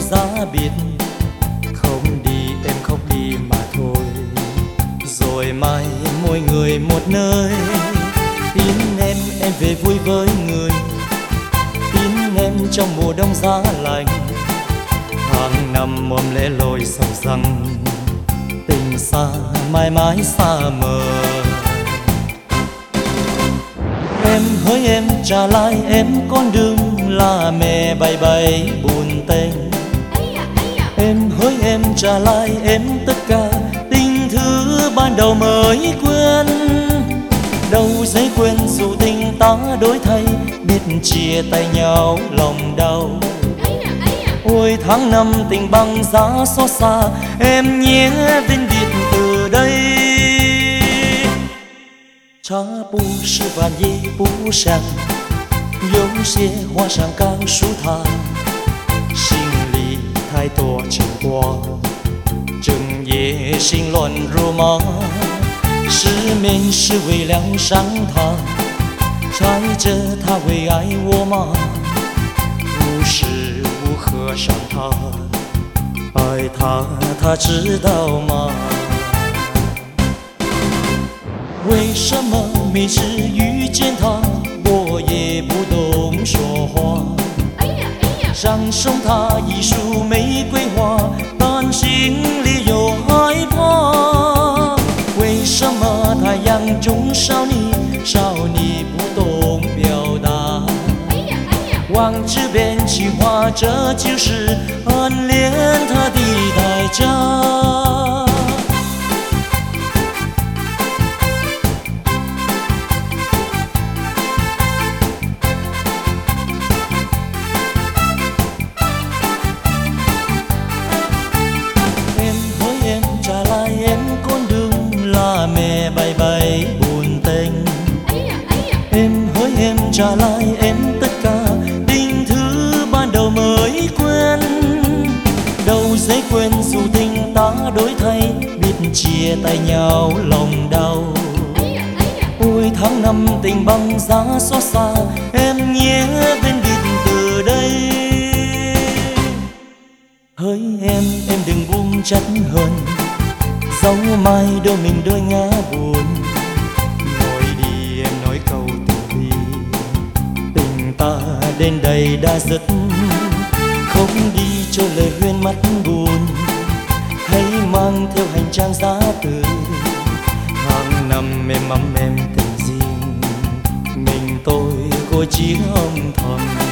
giá biệt, không đi em khóc đi mà thôi. Rồi mai mỗi người một nơi, tin em về vui với người, tin em trong mùa đông giá lạnh. Hàng năm ôm lẽ loi sầu rằng tình xa mãi mãi xa mờ. Em hỡi em trả lại em con đường là mẹ bày bày buồn tênh. Em hỡi em trả lại em tất cả tình thứ ban đầu mới quên. Đâu giấy quên dù tình ta đổi thay, biết chia tay nhau lòng đau. Ôi tháng năm tình băng giá xót xa, em nhé vĩnh biệt từ đây. Cha不是晚夜不闪，有些话想告诉他，心里太多牵挂，整夜心乱如麻。失眠是为了伤他，猜着他会爱我吗？无时无刻想他，爱他，他知道吗？为什么每次遇见他，我也不懂说话？想送他一束玫瑰花，但心里又害怕。为什么太阳中少你不懂表达？望这边情话，这就是暗恋他的代价。Mẹ bày bày buồn tênh. Em hỡi em trả lại em tất cả tình thứ ban đầu mới quên. Đâu giấy quên dù tình ta đổi thay, biết chia tay nhau lòng đau. Ôi tháng năm tình băng giá xót xa, em nhé bên biệt từ đây. Hỡi em đừng buông trách hờn, dẫu mai đôi mình đôi ngã buồn. Ngồi đi em nói câu tình đi, tình ta đến đây đã dứt. Không đi cho lời huyên mắt buồn, hãy mang theo hành trang giá từ. Hàng năm em ấm em tình riêng, mình tôi ngồi chỉ âm thầm.